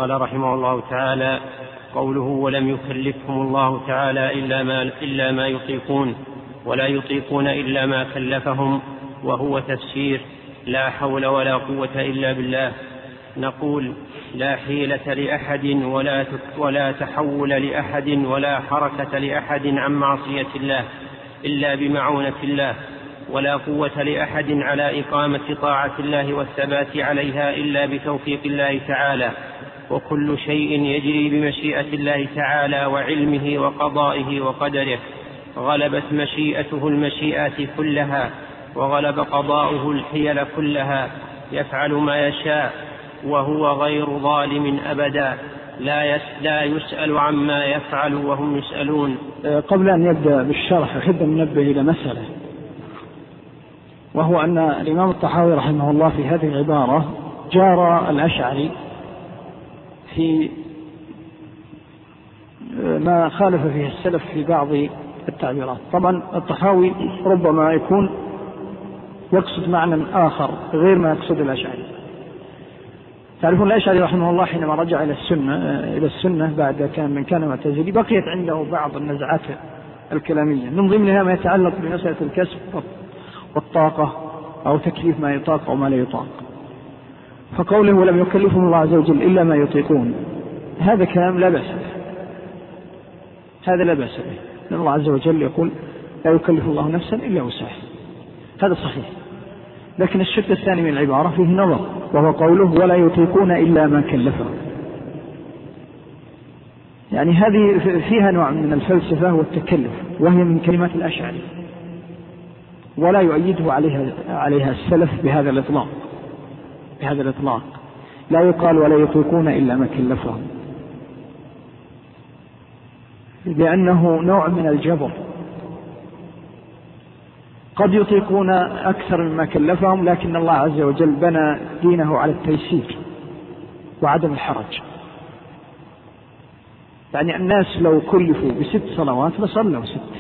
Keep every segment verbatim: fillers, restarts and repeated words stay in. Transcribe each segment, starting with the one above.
قال رحمه الله تعالى: قوله ولم يكلفهم الله تعالى إلا ما, إلا ما يطيقون ولا يطيقون إلا ما كلفهم، وهو تفسير لا حول ولا قوة إلا بالله. نقول: لا حيلة لأحد ولا, ولا تحول لأحد ولا حركة لأحد عن معصية الله إلا بمعونة الله، ولا قوة لأحد على إقامة طاعة الله والثبات عليها إلا بتوفيق الله تعالى. وكل شيء يجري بمشيئة الله تعالى وعلمه وقضائه وقدره، غلبت مشيئته المشيئات كلها، وغلب قضاؤه الحيل كلها، يفعل ما يشاء وهو غير ظالم أبدا، لا يسأل عما يفعل وهم يسألون. قبل أن يبدأ بالشرح أحب أن ننبه إلى مسألة، وهو أن الإمام الطحاوي رحمه الله في هذه العبارة جار الأشعري في ما خالف فيه السلف في بعض التعبيرات. طبعا الطحاوي ربما يكون يقصد معنى آخر غير ما يقصد الأشعري. تعرفون الأشعري رحمه الله حينما رجع إلى السنة إلى السنة بعد كان من كان معتزلي، بقيت عنده بعض النزعات الكلامية، من ضمنها ما يتعلق بمسألة الكسب والطاقة أو تكليف ما يطاق أو ما لا يطاق. فقوله ولم يكلفهم الله عز وجل إلا ما يطيقون، هذا كلام لا بأس به، هذا لا بأس به، لأن الله عز وجل يقول لا يكلف الله نفسا إلا وسعها، هذا صحيح. لكن الشق الثاني من العبارة فيه نظر، وهو قوله ولا يطيقون إلا ما كلفهم، يعني هذه فيها نوع من الفلسفة والتكلف، وهي من كلمات الأشعري، ولا يؤيده عليها عليها السلف بهذا الإطلاق بهذا الإطلاق لا يقال ولا يطيقون إلا ما كلفهم، لأنه نوع من الجبر. قد يطيقون أكثر مما كلفهم، لكن الله عز وجل بنى دينه على التيسير وعدم الحرج. يعني الناس لو كلفوا بست صلوات لصلوا ست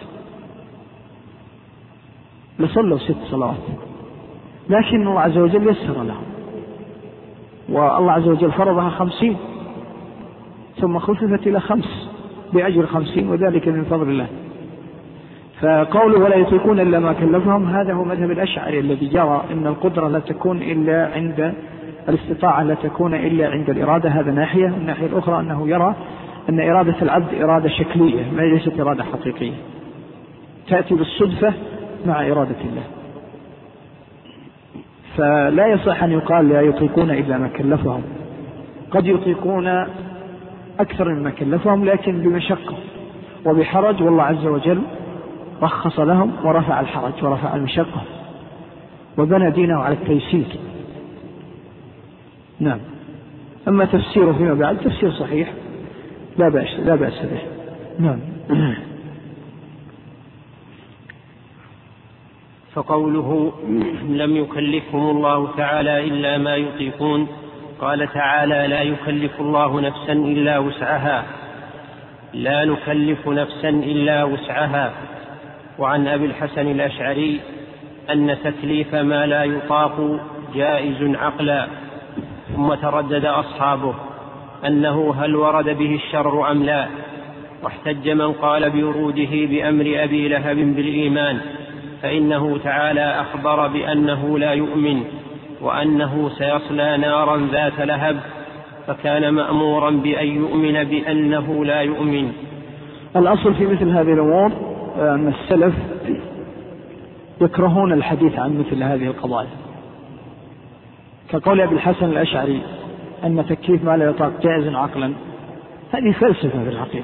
لصلوا ست صلوات، لكن الله عز وجل يسر لهم، والله عز وجل فرضها خمسين ثم خففت إلى خمس بأجر خمسين، وذلك من فضل الله. فقوله ولا يطيقون إلا ما كلفهم، هذا هو مذهب الأشعري الذي جرى أن القدرة لا تكون إلا عند الاستطاعة، لا تكون إلا عند الإرادة. هذا ناحية. الناحية الأخرى أنه يرى أن إرادة العبد إرادة شكلية، ما ليست إرادة حقيقية، تأتي بالصدفة مع إرادة الله. فلا يصح أن يقال لا يطيقون إلا ما كلفهم، قد يطيقون أكثر مما كلفهم لكن بمشقة وبحرج، والله عز وجل رخص لهم ورفع الحرج ورفع المشقة وبنى دينه على التيسير. نعم. أما تفسيره فيما بعد تفسير صحيح لا بأس لا بأس به. نعم. فقوله لم يكلفهم الله تعالى إلا ما يطيقون، قال تعالى لا يكلف الله نفسا إلا وسعها، لا نكلف نفسا إلا وسعها. وعن أبي الحسن الأشعري أن تكليف ما لا يطاق جائز عقلا. ثم تردد أصحابه أنه هل ورد به الشر أم لا، واحتج من قال بوروده بأمر أبي لهب بالإيمان، فإنه تعالى أخبر بأنه لا يؤمن وأنه سيصلى نارا ذات لهب، فكان مأمورا بأن يؤمن بأنه لا يؤمن. الأصل في مثل هذه الأمور أن السلف يكرهون الحديث عن مثل هذه القضايا، كقول أبي الحسن الأشعري أن تكليف ما لا يطاق جائز عقلا. هذه فلسفة في الحقيقة،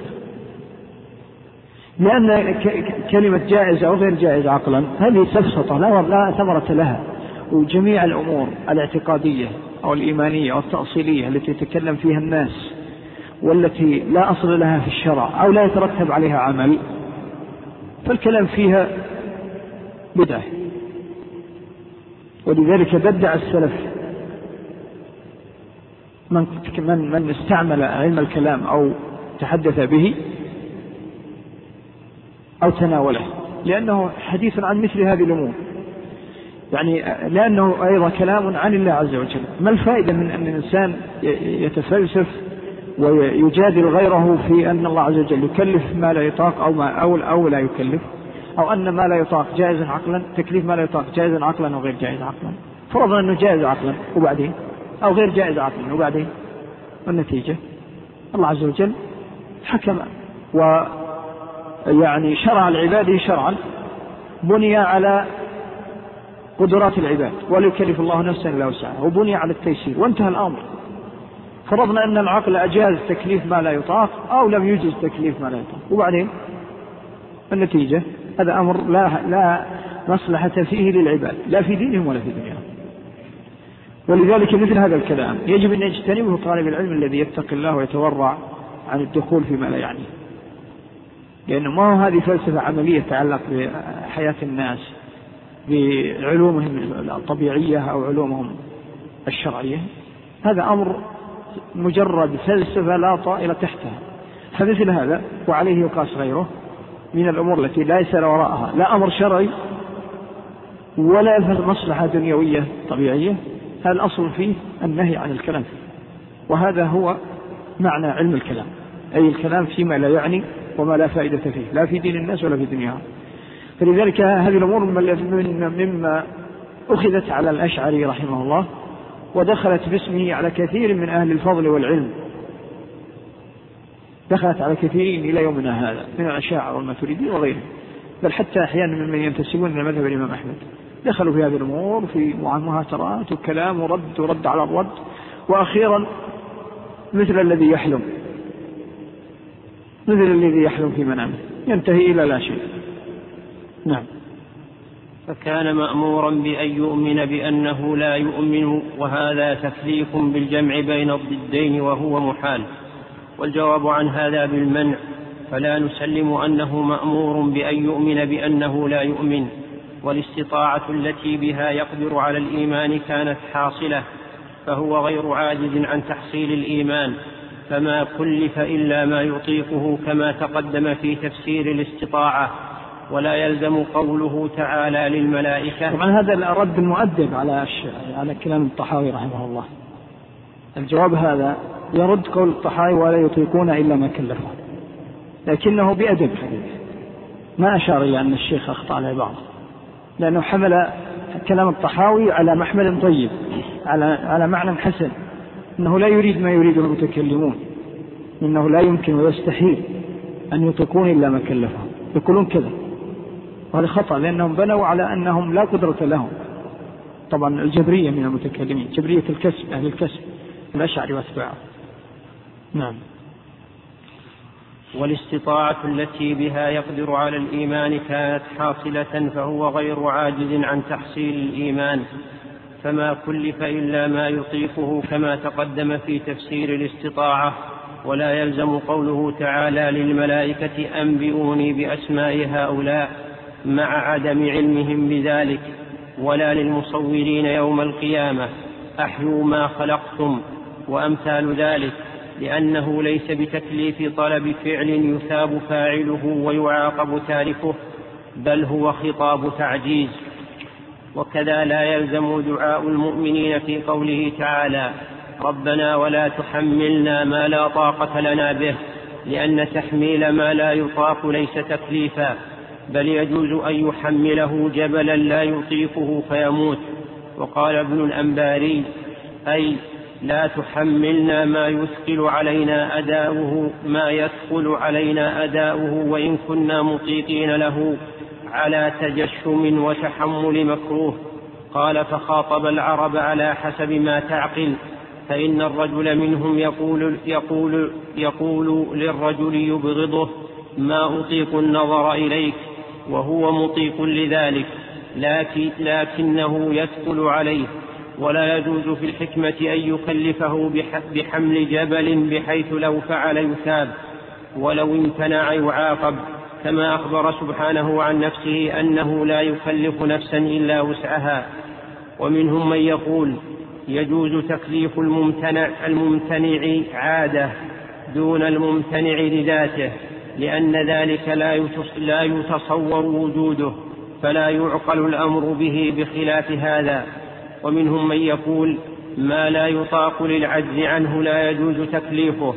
لأن كلمة جائز أو غير جائز عقلا هذه سفسطة لا ثمرة لها. وجميع الأمور الاعتقادية أو الإيمانية أو التأصيلية التي يتكلم فيها الناس والتي لا أصل لها في الشرع أو لا يترتب عليها عمل، فالكلام فيها بدعة. ولذلك بدع السلف من من استعمل علم الكلام أو تحدث به أو تناوله، لأنه حديث عن مثل هذه الأمور، يعني لأنه أيضا كلام عن الله عز وجل. ما الفائدة من أن الإنسان يتفلسف ويجادل غيره في أن الله عز وجل يكلف ما لا يطاق أو, ما أو, أو لا يكلف، أو أن ما لا يطاق جائز عقلا، تكليف ما لا يطاق جائز عقلا وغير جائز عقلا. فرضنا أنه جائز عقلا وبعدين، أو غير جائز عقلا وبعدين، والنتيجة الله عز وجل حكم ويعني شرع العباد شرعا بني على قدرات العباد، ولا يكلف الله نفسا إلا وسعها، وبني على التيسير، وانتهى الأمر. فرضنا أن العقل أجاز تكليف ما لا يطاق أو لم يجز تكليف ما لا يطاق، وبعدين النتيجة هذا أمر لا, لا مصلحة فيه للعباد، لا في دينهم ولا في دنياهم. ولذلك مثل هذا الكلام يجب أن يجتنبه طالب العلم الذي يتقي الله ويتورع عن الدخول فيما لا يعنيه، لأنه ما هو هذه فلسفة عملية تتعلق بحياة الناس بعلومهم الطبيعية أو علومهم الشرعية، هذا أمر مجرد فلسفة لا طائل تحتها. فمثل هذا وعليه يقاس غيره من الأمور التي لا يسأل وراءها لا أمر شرعي ولا مصلحة دنيوية طبيعية، هذا الأصل فيه النهي عن الكلام فيه. وهذا هو معنى علم الكلام، أي الكلام فيما لا يعني وما لا فائدة فيه، لا في دين الناس ولا في دنياهم. فلذلك هذه الأمور مما أخذت على الأشعري رحمه الله، ودخلت باسمه على كثير من أهل الفضل والعلم، دخلت على كثيرين إلى يومنا هذا من الأشاعرة والماتريديين وغيرهم، بل حتى أحيانا ممن ينتسبون إلى مذهب الإمام أحمد دخلوا في هذه الأمور في مهاترات وكلام ورد ورد على الرد، وأخيرا مثل الذي يحلم مثل الذي يحلم في منامه ينتهي إلى لا شيء. نعم. فكان مأمورا بأن يؤمن بأنه لا يؤمن، وهذا تكليف بالجمع بين الضدين وهو محال. والجواب عن هذا بالمنع، فلا نسلم أنه مأمور بأن يؤمن بأنه لا يؤمن، والاستطاعة التي بها يقدر على الإيمان كانت حاصلة، فهو غير عاجز عن تحصيل الإيمان، فما كلف إلا ما يطيقه كما تقدم في تفسير الاستطاعة. ولا يلزم قوله تعالى للملائكة. طبعا هذا الرد المؤدب على على كلام الطحاوي رحمه الله. الجواب هذا يرد قول الطحاوي ولا يطيقون إلا ما كلفه، لكنه بأدب حديث، ما أشار إلى أن الشيخ أخطأ على بعض، لأنه حمل كلام الطحاوي على محمل طيب، على على معنى حسن، أنه لا يريد ما يريده المتكلمون، إنه لا يمكن ويستحيل أن يطيقون إلا ما كلفهم، يقولون كذا، وهذا خطأ، لأنهم بنوا على أنهم لا قدرة لهم. طبعا الجبرية من المتكلمين، جبرية الكسب، أهل الكسب، الأشعري واتباعه. نعم. والاستطاعة التي بها يقدر على الإيمان كانت حاصلة، فهو غير عاجز عن تحصيل الإيمان، فما كلف إلا ما يطيقه كما تقدم في تفسير الاستطاعة. ولا يلزم قوله تعالى للملائكة أنبئوني بأسماء هؤلاء مع عدم علمهم بذلك، ولا للمصورين يوم القيامة أحيوا ما خلقتم وأمثال ذلك، لأنه ليس بتكليف طلب فعل يثاب فاعله ويعاقب تاركه، بل هو خطاب تعجيز. وكذا لا يلزم دعاء المؤمنين في قوله تعالى ربنا ولا تحملنا ما لا طاقة لنا به، لأن تحميل ما لا يطاق ليس تكليفا، بل يجوز أن يحمله جبلا لا يطيقه فيموت. وقال ابن الأنباري أي لا تحملنا ما يثقل علينا أداؤه ما يثقل علينا أداؤه وإن كنا مطيقين له على تجشم وتحمل مكروه. قال فخاطب العرب على حسب ما تعقل، فإن الرجل منهم يقول, يقول, يقول للرجل يبغضه ما أطيق النظر إليك، وهو مطيق لذلك لكن لكنه يثقل عليه. ولا يجوز في الحكمة أن يكلفه بحمل جبل بحيث لو فعل يثاب ولو امتنع يعاقب، كما أخبر سبحانه عن نفسه أنه لا يكلف نفسا إلا وسعها. ومنهم من يقول يجوز تكليف الممتنع, الممتنع عادة دون الممتنع لذاته، لأن ذلك لا يتصور وجوده، فلا يعقل الأمر به بخلاف هذا. ومنهم من يقول ما لا يطاق للعجز عنه لا يجوز تكليفه،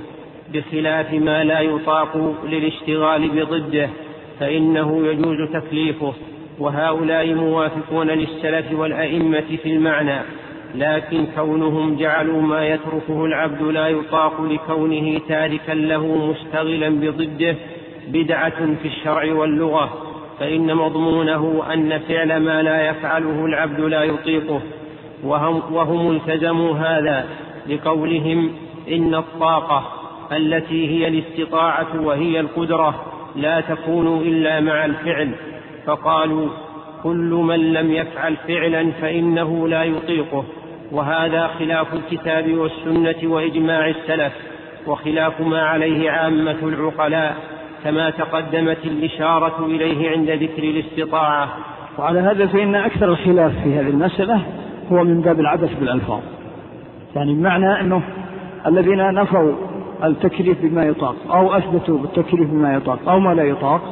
بخلاف ما لا يطاق للاشتغال بضده فإنه يجوز تكليفه، وهؤلاء موافقون للسلف والأئمة في المعنى، لكن كونهم جعلوا ما يتركه العبد لا يطاق لكونه تاركا له مشتغلا بضده بدعة في الشرع واللغة، فإن مضمونه أن فعل ما لا يفعله العبد لا يطيقه، وهم, وهم التزموا هذا لقولهم إن الطاقة التي هي الاستطاعة وهي القدرة لا تكون إلا مع الفعل، فقالوا كل من لم يفعل فعلا فإنه لا يطيقه، وهذا خلاف الكتاب والسنة وإجماع السلف، وخلاف ما عليه عامة العقلاء، كما تقدمت الإشارة إليه عند ذكر الاستطاعة. وعلى هذا فإن أكثر الخلاف في هذه المسألة هو من باب العبث بالألفاظ، يعني بمعنى أنه الذين نفوا التكليف بما يطاق أو أثبتوا بالتكليف بما يطاق أو ما لا يطاق،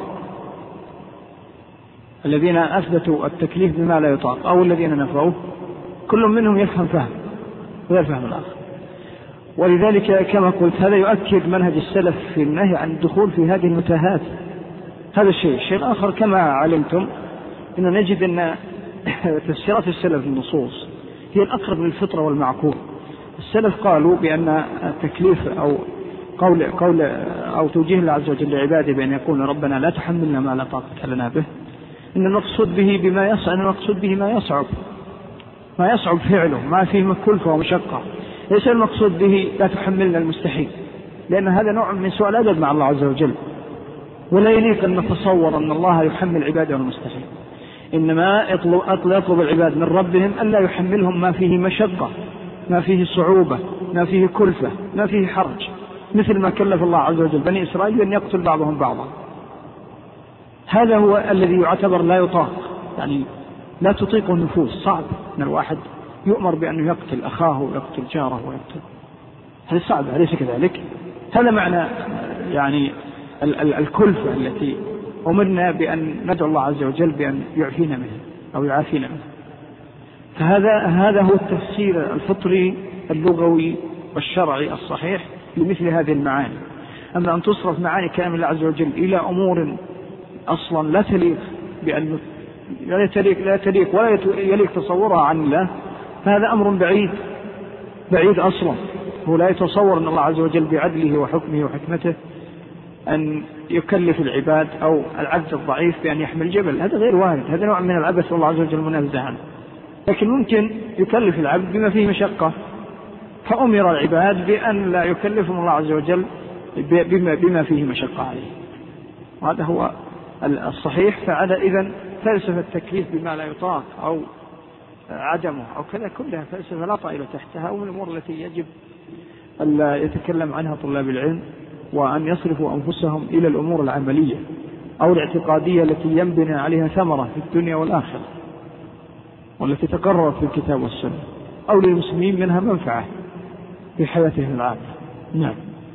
الذين أثبتوا التكليف بما لا يطاق أو الذين نفوه، كل منهم يفهم فهم غير فهم الآخر. ولذلك كما قلت هذا يؤكد منهج السلف في النهي عن الدخول في هذه المتاهات. هذا الشيء. الشيء الآخر كما علمتم أن نجد أن تفسيرات السلف النصوص هي الأقرب للفطرة والمعقول. السلف قالوا بأن التكليف أو قول, قول أو توجيه الله عز وجل لعباده بأن يقول ربنا لا تحملنا ما لا طاقة لنا به، إن المقصود به بما يصعب إن المقصود به ما يصعب ما يصعب فعله، ما فيه كلفة ومشقة. ليس المقصود به لا تحملنا المستحيل، لأن هذا نوع من سوء الأدب مع الله عز وجل، ولا يليق أن نتصور أن الله يحمل عباده المستحيل. إنما يطلب, يطلب العباد من ربهم ألا يحملهم ما فيه مشقة، ما فيه صعوبة، ما فيه كلفة، ما فيه حرج، مثل ما كلف الله عز وجل بني إسرائيل بأن يقتل بعضهم بعضا. هذا هو الذي يعتبر لا يطاق، يعني لا تطيق النفوس. صعب أن الواحد يؤمر بأنه يقتل أخاه ويقتل جاره ويقتل، هذا صعب، أليس كذلك؟ هذا معنى يعني ال- ال- الكلفة التي أمرنا بأن ندعو الله عز وجل بأن يعفينا منه أو يعافينا منه. فهذا هذا هو التفسير الفطري اللغوي والشرعي الصحيح لمثل هذه المعاني. أما أن تصرف معاني كلام الله عز وجل إلى أمور أصلا لا تليق بأن لا تليق لا تليق ولا يليق تصورها عن الله، فهذا أمر بعيد بعيد أصلا. هو لا يتصور أن الله عز وجل بعدله وحكمه وحكمته أن يكلف العباد أو العبد الضعيف بأن يحمل جبل، هذا غير وارد، هذا نوع من العبث والله عز وجل منزه عنه. لكن ممكن يكلف العبد بما فيه مشقة، فأمر العباد بأن لا يكلفهم الله عز وجل بما, بما فيه مشقة عليه، وهذا هو الصحيح. فعلى إذن فلسفة التكليف بما لا يطاق أو عدمه أو كذا كلها فلسفة لا طائل تحتها، ومن الأمور التي يجب أن يتكلم عنها طلاب العلم، وأن يصرفوا أنفسهم إلى الأمور العملية أو الاعتقادية التي ينبني عليها ثمرة في الدنيا والآخرة، والتي تقررت في الكتاب والسنة، أو للمسلمين منها منفعة في حياتهم العامة. نعم.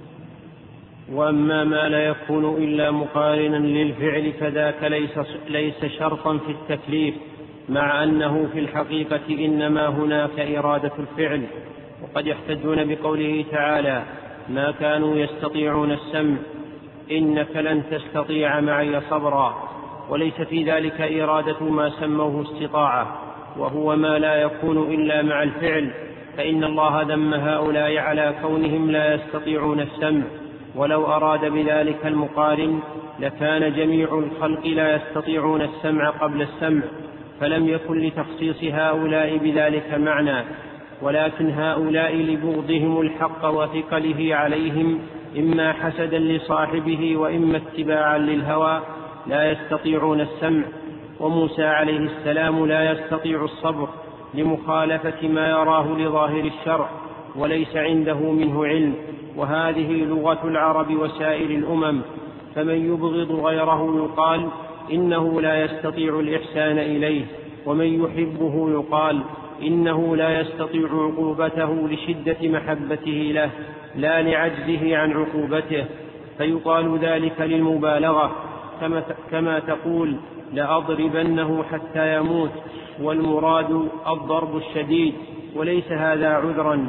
وأما ما لا يكون إلا مقارنا للفعل فذاك ليس, ليس شرطا في التكليف، مع أنه في الحقيقة إنما هناك إرادة الفعل. وقد يحتجون بقوله تعالى ما كانوا يستطيعون السمع إنك لن تستطيع معي صبرا، وليس في ذلك إرادة ما سموه استطاعة، وهو ما لا يكون إلا مع الفعل، فإن الله ذم هؤلاء على كونهم لا يستطيعون السمع، ولو أراد بذلك المقارن لكان جميع الخلق لا يستطيعون السمع قبل السمع، فلم يكن لتخصيص هؤلاء بذلك معنى، ولكن هؤلاء لبغضهم الحق وثقله عليهم إما حسدا لصاحبه وإما اتباعا للهوى لا يستطيعون السمع. وموسى عليه السلام لا يستطيع الصبر لمخالفة ما يراه لظاهر الشرع وليس عنده منه علم، وهذه لغة العرب وسائر الأمم، فمن يبغض غيره يقال إنه لا يستطيع الإحسان إليه، ومن يحبه يقال إنه لا يستطيع عقوبته لشدة محبته له لا لعجزه عن عقوبته، فيقال ذلك للمبالغة، كما, كما تقول لأضربنه حتى يموت، والمراد الضرب الشديد، وليس هذا عذرا.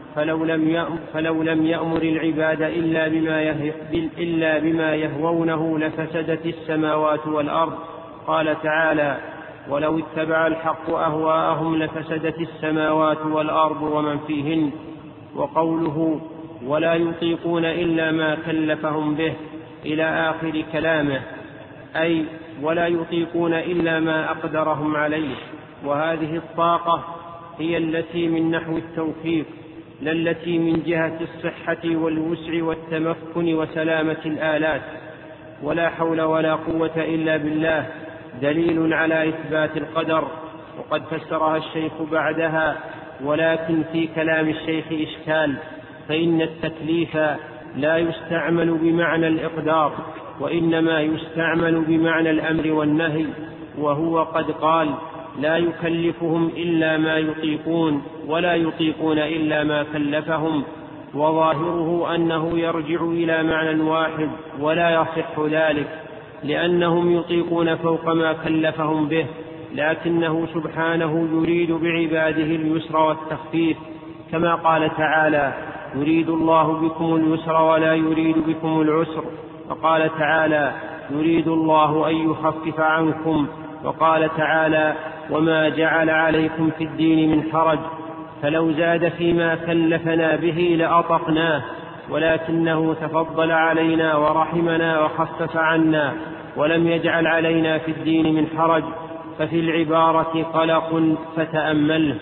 فلو لم فلو لم يأمر العباد إلا بما, إلا بما يهوونه لفسدت السماوات والأرض. قال تعالى: ولو اتبع الحق أهواءهم لفسدت السماوات والأرض ومن فيهن. وقوله: ولا يطيقون إلا ما كلفهم به إلى آخر كلامه، أي ولا يطيقون إلا ما أقدرهم عليه. وهذه الطاقة هي التي من نحو التوفيق، لا التي من جهة الصحة والوسع والتمكن وسلامة الآلات. ولا حول ولا قوة إلا بالله دليل على إثبات القدر. وقد فسرها الشيخ بعدها: ولكن في كلام الشيخ إشكال، فإن التكليف لا يستعمل بمعنى الإقدار، وإنما يستعمل بمعنى الأمر والنهي. وهو قد قال: لا يكلفهم إلا ما يطيقون ولا يطيقون إلا ما كلفهم. وظاهره أنه يرجع إلى معنى واحد، ولا يصح ذلك، لأنهم يطيقون فوق ما كلفهم به، لكنه سبحانه يريد بعباده اليسر والتخفيف، كما قال تعالى: يريد الله بكم اليسر ولا يريد بكم العسر. وقال تعالى: يريد الله أن يخفف عنكم. وقال تعالى: وما جعل عليكم في الدين من حرج. فلو زاد فيما كلفنا به لأطقناه، ولكنه تفضل علينا ورحمنا وخفف عنا، ولم يجعل علينا في الدين من حرج، ففي العبارة قلق فتأمله.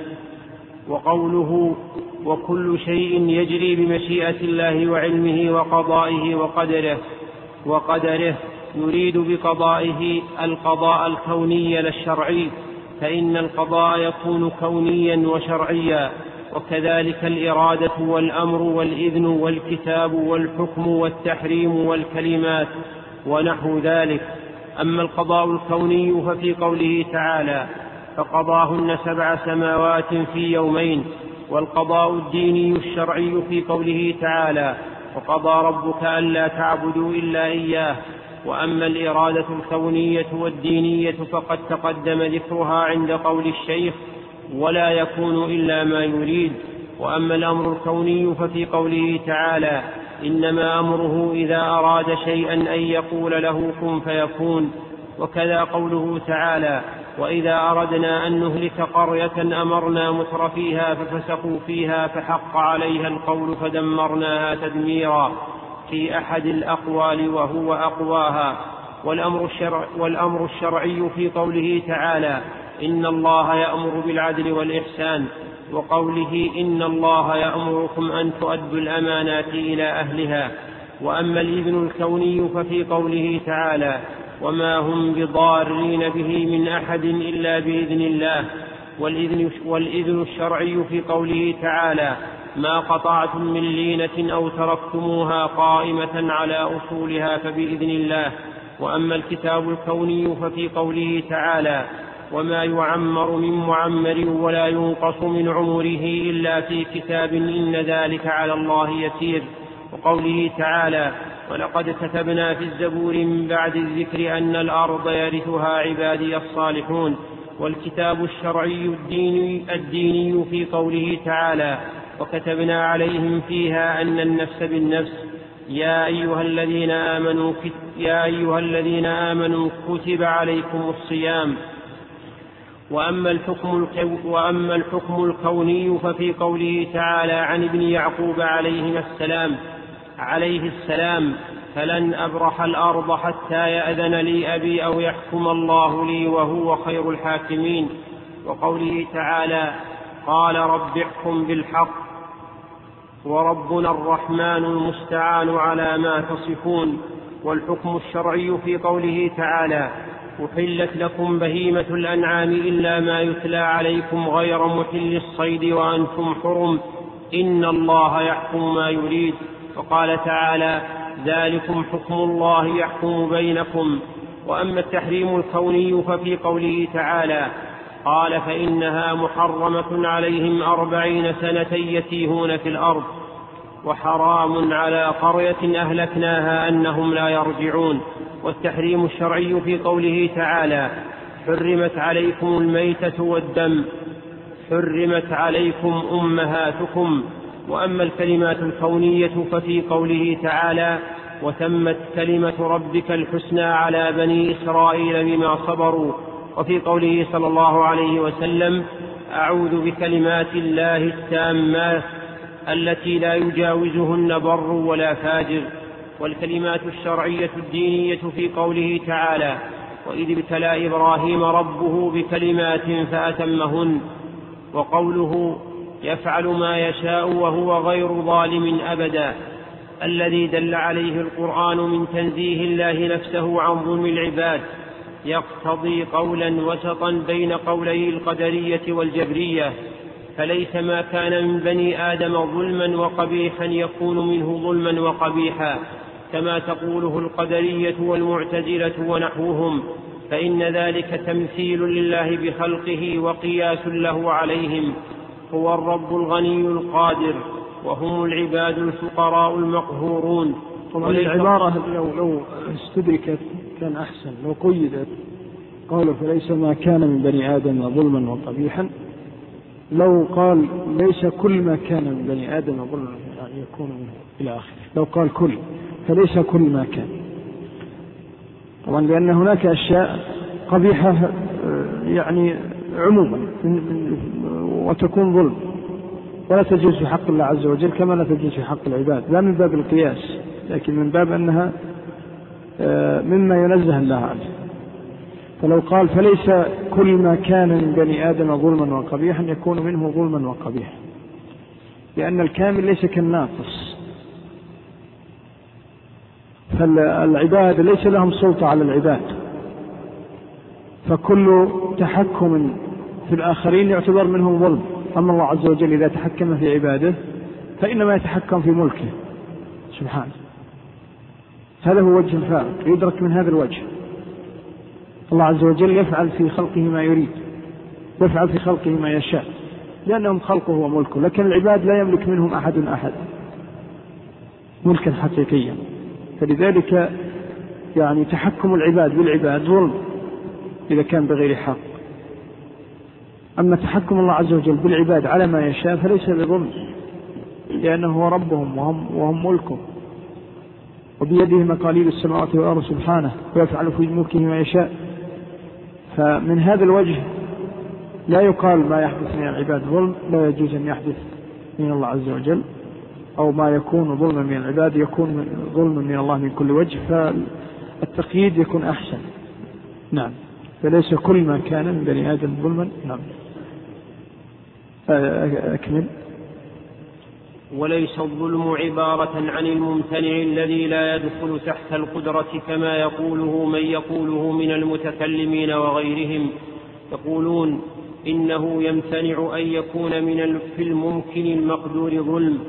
وقوله: وكل شيء يجري بمشيئة الله وعلمه وقضائه وقدره وقدره يريد بقضائه القضاء الكوني لا الشرعي، فإن القضاء يكون كونيا وشرعيا، وكذلك الإرادة والأمر والإذن والكتاب والحكم والتحريم والكلمات ونحو ذلك. أما القضاء الكوني ففي قوله تعالى: فقضاهن سبع سماوات في يومين. والقضاء الديني الشرعي في قوله تعالى: وقضى ربك ألا تعبدوا إلا إياه. وأما الإرادة الكونية والدينية فقد تقدم ذكرها عند قول الشيخ: ولا يكون إلا ما يريد. وأما الأمر الكوني ففي قوله تعالى: إنما أمره إذا أراد شيئا أن يقول له كن فيكون. وكذا قوله تعالى: وإذا أردنا أن نهلك قرية أمرنا متر فيها ففسقوا فيها فحق عليها القول فدمرناها تدميرا، في أحد الأقوال وهو أقواها. والأمر, الشرع والأمر الشرعي في قوله تعالى: إن الله يأمر بالعدل والإحسان، وقوله: إن الله يأمركم أن تؤدوا الأمانات إلى أهلها. وأما الإذن الكوني ففي قوله تعالى: وما هم بضارين به من أحد إلا بإذن الله. والإذن, والإذن الشرعي في قوله تعالى: ما قطعتم من لينة أو تركتموها قائمة على أصولها فبإذن الله. وأما الكتاب الكوني ففي قوله تعالى: وما يعمر من معمر ولا ينقص من عمره إلا في كتاب إن ذلك على الله يسير. وقوله تعالى: ولقد كتبنا في الزبور من بعد الذكر أن الأرض يرثها عبادي الصالحون. والكتاب الشرعي الديني, الديني في قوله تعالى: وكتبنا عليهم فيها أن النفس بالنفس يا أيها الذين آمنوا يا أيها الذين آمنوا كتب عليكم الصيام. وأما الحكم, وأما الحكم الكوني ففي قوله تعالى عن ابن يعقوب عليه السلام عليه السلام فلن أبرح الأرض حتى يأذن لي أبي أو يحكم الله لي وهو خير الحاكمين. وقوله تعالى: قال رب احكم بالحق وربنا الرحمن المستعان على ما تصفون. والحكم الشرعي في قوله تعالى: أحلت لكم بهيمة الأنعام إلا ما يتلى عليكم غير محل الصيد وأنتم حرم إن الله يحكم ما يريد. وقال تعالى: ذلكم حكم الله يحكم بينكم. وأما التحريم الكوني ففي قوله تعالى: قال فإنها محرمة عليهم أربعين سنة يتيهون في الأرض وحرام على قرية أهلكناها أنهم لا يرجعون. والتحريم الشرعي في قوله تعالى: حرمت عليكم الميتة والدم حرمت عليكم أمهاتكم وأما الكلمات الكونية ففي قوله تعالى وتمت كلمة ربك الحسنى على بني إسرائيل بما صبروا، وفي قوله صلى الله عليه وسلم أعوذ بكلمات الله التامات التي لا يجاوزهن بر ولا فاجر. والكلمات الشرعية الدينية في قوله تعالى وإذ ابتلى إبراهيم ربه بكلمات فأتمهن، وقوله يفعل ما يشاء وهو غير ظالم أبدا، الذي دل عليه القرآن من تنزيه الله نفسه عن ظلم العباد، يقتضي قولا وسطا بين قولي القدرية والجبرية، فليس ما كان من بني آدم ظلما وقبيحا يكون منه ظلما وقبيحا كما تقوله القدرية والمعتزلة ونحوهم، فإن ذلك تمثيل لله بخلقه وقياس له عليهم. هو الرب الغني القادر وهم العباد الفقراء المقهورون. طبعا العبارة لو, لو استدركت كان أحسن، لو قيدت قال فليس ما كان من بني آدم ظلما وقبيحا، لو قال ليس كل ما كان من بني آدم ظلما يعني يكون منه إلى آخره، لو قال كل فليس كل ما كان، طبعا لأن هناك أشياء قبيحة يعني عموما وتكون ظلم ولا تجوز في حق الله عز وجل كما لا تجوز في حق العباد، لا من باب القياس لكن من باب أنها مما ينزه الله عنه. فلو قال فليس كل ما كان من بني آدم ظلما وقبيحا يكون منه ظلما وقبيحا، لأن الكامل ليس كالناقص، فالعباد ليس لهم سلطة على العباد، فكل تحكم في الآخرين يعتبر منهم ظلم. أما الله عز وجل إذا تحكم في عباده فإنما يتحكم في ملكه سبحانه. هذا هو وجه الفارق يدرك من هذا الوجه. الله عز وجل يفعل في خلقه ما يريد، يفعل في خلقه ما يشاء لأنهم خلقه وملكه، لكن العباد لا يملك منهم أحد أحد ملكا حقيقيا، فلذلك يعني تحكم العباد بالعباد ظلم إذا كان بغير حق. أما تحكم الله عز وجل بالعباد على ما يشاء فليس بظلم، لأنه هو ربهم وهم, وهم ملكه، وبيده مقاليد السماوات والأرض سبحانه، ويفعل في ملكه ما يشاء. فمن هذا الوجه لا يقال ما يحدث من العباد ظلم لا يجوز أن يحدث من الله عز وجل، أو ما يكون ظلما من العباد يكون ظلما من الله من كل وجه، فالتقييد يكون أحسن. نعم، فليس كل ما كان من بني آدم ظلما. نعم، أكمل. وليس الظلم عبارة عن الممتنع الذي لا يدخل تحت القدرة كما يقوله من يقوله من المتكلمين وغيرهم، يقولون إنه يمتنع أن يكون من في الممكن المقدور ظلم،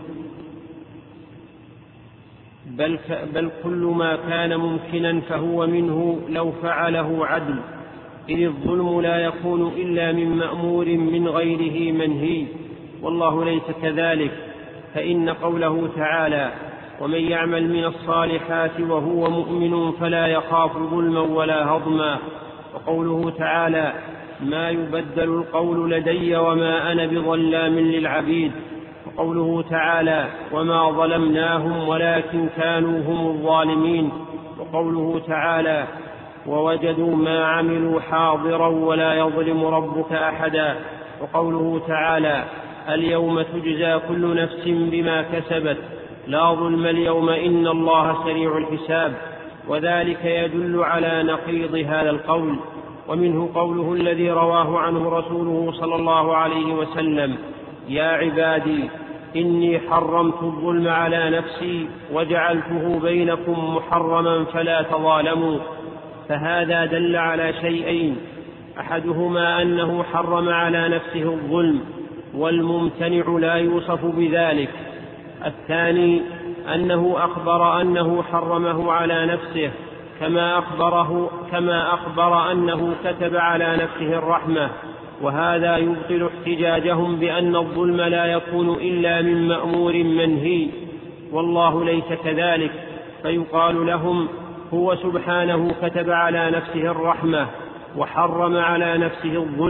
بل, بل كل ما كان ممكنا فهو منه لو فعله عدل، إذ الظلم لا يكون إلا من مأمور من غيره منهي، والله ليس كذلك. فإن قوله تعالى ومن يعمل من الصالحات وهو مؤمن فلا يخاف ظلما ولا هضما، وقوله تعالى ما يبدل القول لدي وما أنا بظلام للعبيد، وقوله تعالى وما ظلمناهم ولكن كانوا هم الظالمين، وقوله تعالى ووجدوا ما عملوا حاضرا ولا يظلم ربك أحدا، وقوله تعالى اليوم تجزى كل نفس بما كسبت لا ظلم اليوم إن الله سريع الحساب، وذلك يدل على نقيض هذا القول. ومنه قوله الذي رواه عنه رسوله صلى الله عليه وسلم يا عبادي إني حرمت الظلم على نفسي وجعلته بينكم محرما فلا تظالموا، فهذا دل على شيئين، أحدهما أنه حرم على نفسه الظلم والممتنع لا يوصف بذلك، الثاني أنه أخبر أنه حرمه على نفسه كما أخبره كما أخبر أنه كتب على نفسه الرحمة، وهذا يبطل احتجاجهم بأن الظلم لا يكون إلا من مأمور منهي، والله ليس كذلك، فيقال لهم هو سبحانه كتب على نفسه الرحمة وحرم على نفسه الظلم،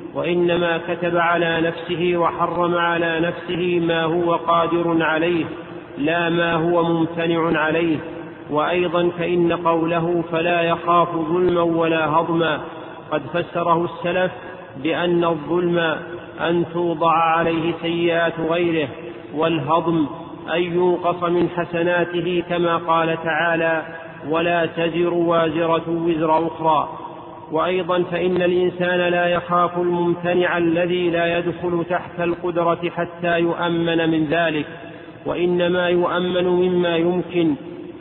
وإنما كتب على نفسه وحرم على نفسه ما هو قادر عليه لا ما هو ممتنع عليه. وأيضا فإن قوله فلا يخاف ظلما ولا هضما قد فسره السلف بأن الظلم أن توضع عليه سيئات غيره، والهضم أن ينقص من حسناته كما قال تعالى ولا تزر وازرة وزر أخرى. وأيضا فإن الإنسان لا يخاف الممتنع الذي لا يدخل تحت القدرة حتى يؤمن من ذلك، وإنما يؤمن مما يمكن.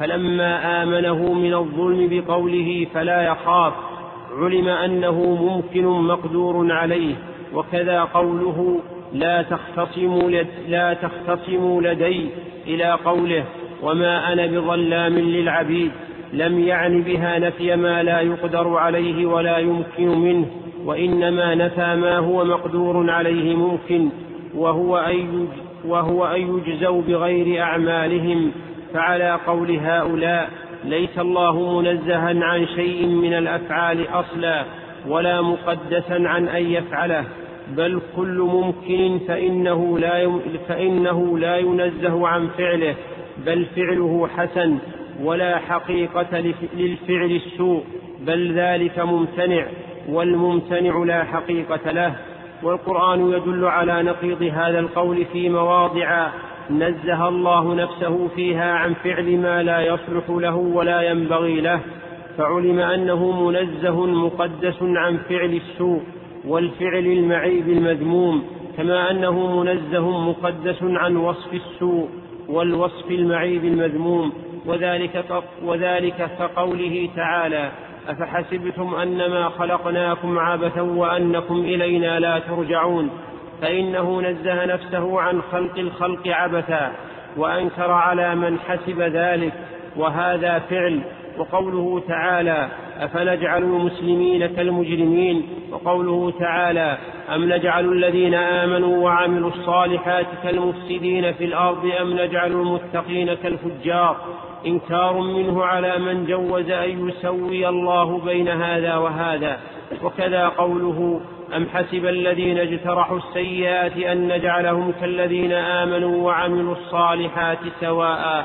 فلما آمنه من الظلم بقوله فلا يخاف علم أنه ممكن مقدور عليه. وكذا قوله لا تختصموا, لد لا تختصموا لدي إلى قوله وما أنا بظلام للعبيد لم يعني بها نفي ما لا يقدر عليه ولا يمكن منه، وإنما نفى ما هو مقدور عليه ممكن، وهو أن وهو أن يجزوا بغير أعمالهم. فعلى قول هؤلاء ليس الله منزها عن شيء من الأفعال أصلا ولا مقدسا عن أن يفعله، بل كل ممكن فإنه لا, فإنه لا ينزه عن فعله، بل فعله حسن ولا حقيقة للفعل السوء، بل ذلك ممتنع، والممتنع لا حقيقة له. والقرآن يدل على نقيض هذا القول في مواضع نزه الله نفسه فيها عن فعل ما لا يصلح له ولا ينبغي له، فعلم أنه منزه مقدس عن فعل السوء والفعل المعيب المذموم، كما أنه منزه مقدس عن وصف السوء والوصف المعيب المذموم. وذلك, وذلك كقوله تعالى أفحسبتم أنما خلقناكم عبثا وأنكم إلينا لا ترجعون، فإنه نزه نفسه عن خلق الخلق عبثا وأنكر على من حسب ذلك، وهذا فعل. وقوله تعالى أفنجعل المسلمين كالمجرمين، وقوله تعالى أم نجعل الذين آمنوا وعملوا الصالحات كالمفسدين في الأرض أم نجعل المتقين كالفجار، إنكار منه على من جوز أن يسوي الله بين هذا وهذا. وكذا قوله أم حسب الذين اجترحوا السيئات أن نجعلهم كالذين آمنوا وعملوا الصالحات سواء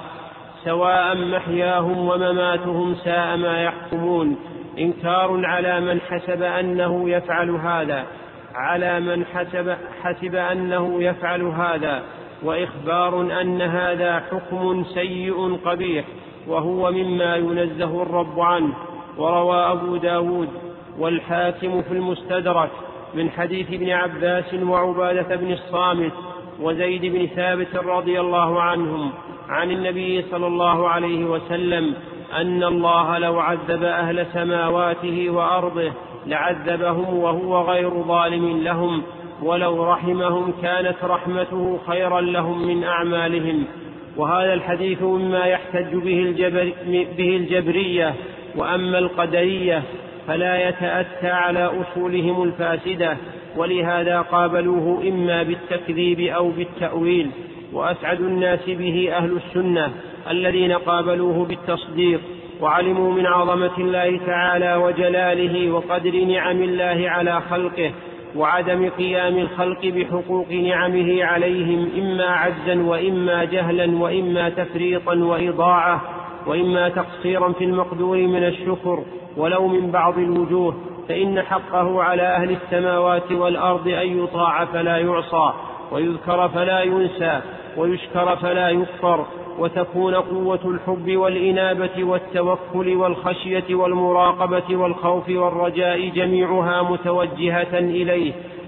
سواء محياهم ومماتهم ساء ما يحكمون، إنكار على من حسب أنه يفعل هذا على من حسب, حسب أنه يفعل هذا وإخبار أن هذا حكم سيء قبيح، وهو مما ينزه الرب عنه. وروى أبو داود والحاكم في المستدرك من حديث ابن عباس وعبادة بن الصامت وزيد بن ثابت رضي الله عنهم عن النبي صلى الله عليه وسلم أن الله لو عذب أهل سماواته وأرضه لعذبهم وهو غير ظالم لهم، ولو رحمهم كانت رحمته خيرا لهم من أعمالهم. وهذا الحديث مما يحتج به, الجبر به الجبرية، وأما القدرية فلا يتأتى على أصولهم الفاسدة، ولهذا قابلوه إما بالتكذيب أو بالتأويل. وأسعد الناس به أهل السنة الذين قابلوه بالتصديق، وعلموا من عظمة الله تعالى وجلاله وقدر نعم الله على خلقه، وعدم قيام الخلق بحقوق نعمه عليهم إما عجزا وإما جهلا وإما تفريطا وإضاعة وإما تقصيرا في المقدور من الشكر ولو من بعض الوجوه، فإن حقه على أهل السماوات والأرض أن يطاع فلا يعصى، ويذكر فلا ينسى، ويشكر فلا يكفر، وتكون قوة الحب والإنابة والتوكل والخشية والمراقبة والخوف والرجاء جميعها متوجهة إليه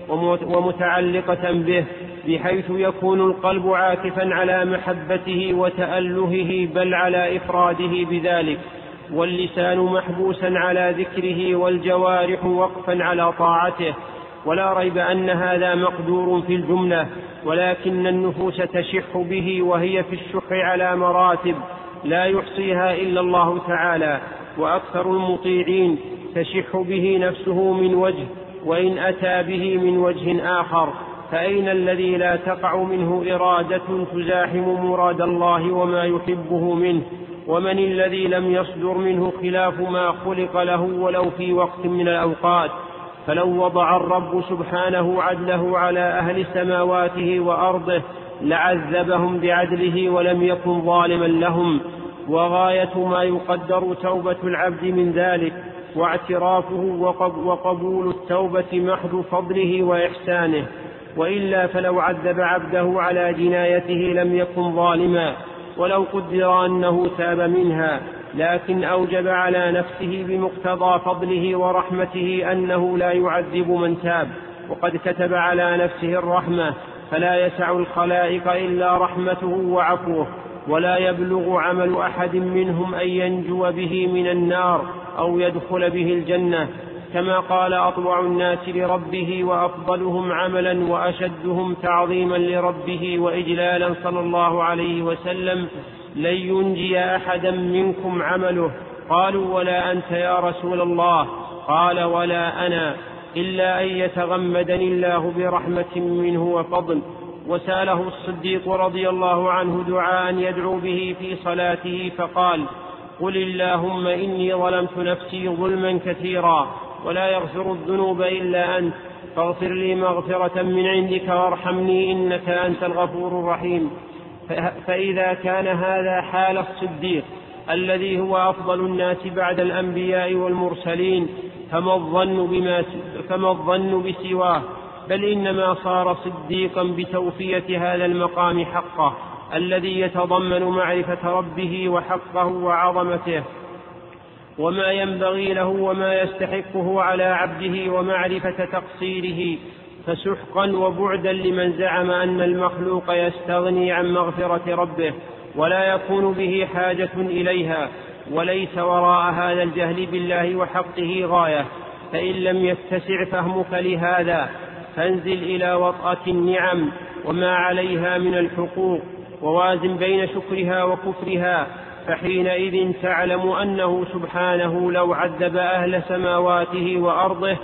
ومتعلقة به، بحيث يكون القلب عاكفا على محبته وتألهه بل على إفراده بذلك، واللسان محبوسا على ذكره والجوارح وقفا على طاعته. ولا ريب أن هذا مقدور في الجملة، ولكن النفوس تشح به، وهي في الشح على مراتب لا يحصيها إلا الله تعالى، وأكثر المطيعين تشح به نفسه من وجه، وإن أتى به من وجه آخر فأين الذي لا تقع منه إرادة تزاحم مراد الله وما يحبه منه؟ ومن الذي لم يصدر منه خلاف ما خلق له ولو في وقت من الأوقات؟ فلو وضع الرب سبحانه عدله على أهل سماواته وأرضه لعذبهم بعدله ولم يكن ظالما لهم. وغاية ما يقدر توبة العبد من ذلك واعترافه وقبول التوبة محض فضله وإحسانه، وإلا فلو عذب عبده على جنايته لم يكن ظالما، ولو قدر أنه تاب منها، لكن أوجب على نفسه بمقتضى فضله ورحمته أنه لا يعذب من تاب، وقد كتب على نفسه الرحمة، فلا يسع الخلائق إلا رحمته وعفوه، ولا يبلغ عمل أحد منهم أن ينجو به من النار أو يدخل به الجنة، كما قال أطوع الناس لربه وأفضلهم عملا وأشدهم تعظيما لربه وإجلالا صلى الله عليه وسلم: لن ينجي أحدا منكم عمله. قالوا: ولا أنت يا رسول الله؟ قال: ولا أنا، إلا أن يتغمدني الله برحمة منه وفضل. وسأله الصديق رضي الله عنه دعاء يدعو به في صلاته فقال: قل اللهم إني ظلمت نفسي ظلما كثيرا ولا يغفر الذنوب إلا أنت، فاغفر لي مغفرة من عندك وارحمني إنك أنت الغفور الرحيم. فإذا كان هذا حال الصديق الذي هو أفضل الناس بعد الأنبياء والمرسلين، فما الظن بما فما الظن بسواه؟ بل إنما صار صديقا بتوفية هذا المقام حقه الذي يتضمن معرفة ربه وحقه وعظمته وما ينبغي له وما يستحقه على عبده ومعرفة تقصيره. فسحقا وبعدا لمن زعم أن المخلوق يستغني عن مغفرة ربه ولا يكون به حاجة إليها. وليس وراء هذا الجهل بالله وحقه غاية، فإن لم يتسع فهمك لهذا فانزل إلى وطأة النعم وما عليها من الحقوق، ووازن بين شكرها وكفرها، فحينئذ تعلم أنه سبحانه لو عذب أهل سماواته وأرضه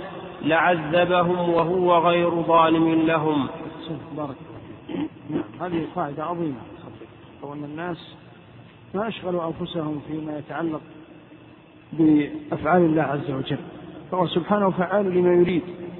لعذبهم وهو غير ظالم لهم. بارك الله. هذه قاعدة عظيمة، وأن الناس ما أشغلوا أنفسهم فيما يتعلق بأفعال الله عز وجل، فهو سبحانه فعال لما يريد،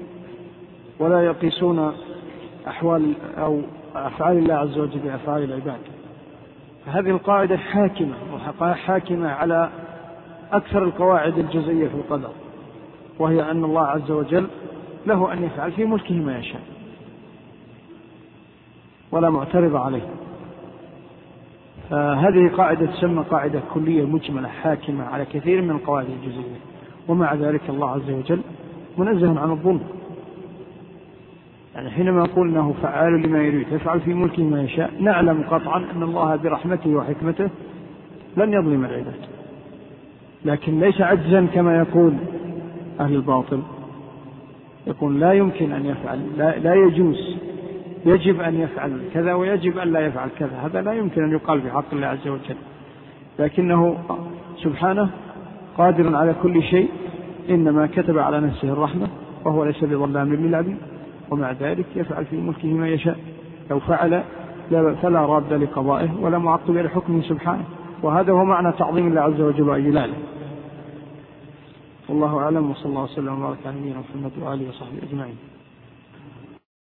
ولا يقيسون أحوال أو أفعال الله عز وجل بأفعال العباد. فهذه القاعدة حاكمة وحاكمة على أكثر القواعد الجزئية في القدر، وهي أن الله عز وجل له أن يفعل في ملكه ما يشاء ولا معترض عليه. فهذه قاعدة تسمى قاعدة كلية مجملة حاكمة على كثير من القواعد الجزئية، ومع ذلك الله عز وجل منزه عن الظلم. يعني حينما نقول أنه فعال لما يريد يفعل في ملكه ما يشاء، نعلم قطعا أن الله برحمته وحكمته لن يظلم العباد، لكن ليس عجزا كما يقول أهل الباطل، يقول لا يمكن أن يفعل، لا, لا يجوز، يجب أن يفعل كذا ويجب أن لا يفعل كذا. هذا لا يمكن أن يقال في حق الله عز وجل، لكنه سبحانه قادر على كل شيء، إنما كتب على نفسه الرحمة وهو ليس بظلام للعبيد، ومع ذلك يفعل في ملكه ما يشاء. لو فعل فلا راد لقضائه ولا معقب لحكمه سبحانه، وهذا هو معنى تعظيم الله عز وجل وإجلاله. والله أعلم، وصلى الله وسلم وبارك على نبينا محمد وآله وصحبه أجمعين.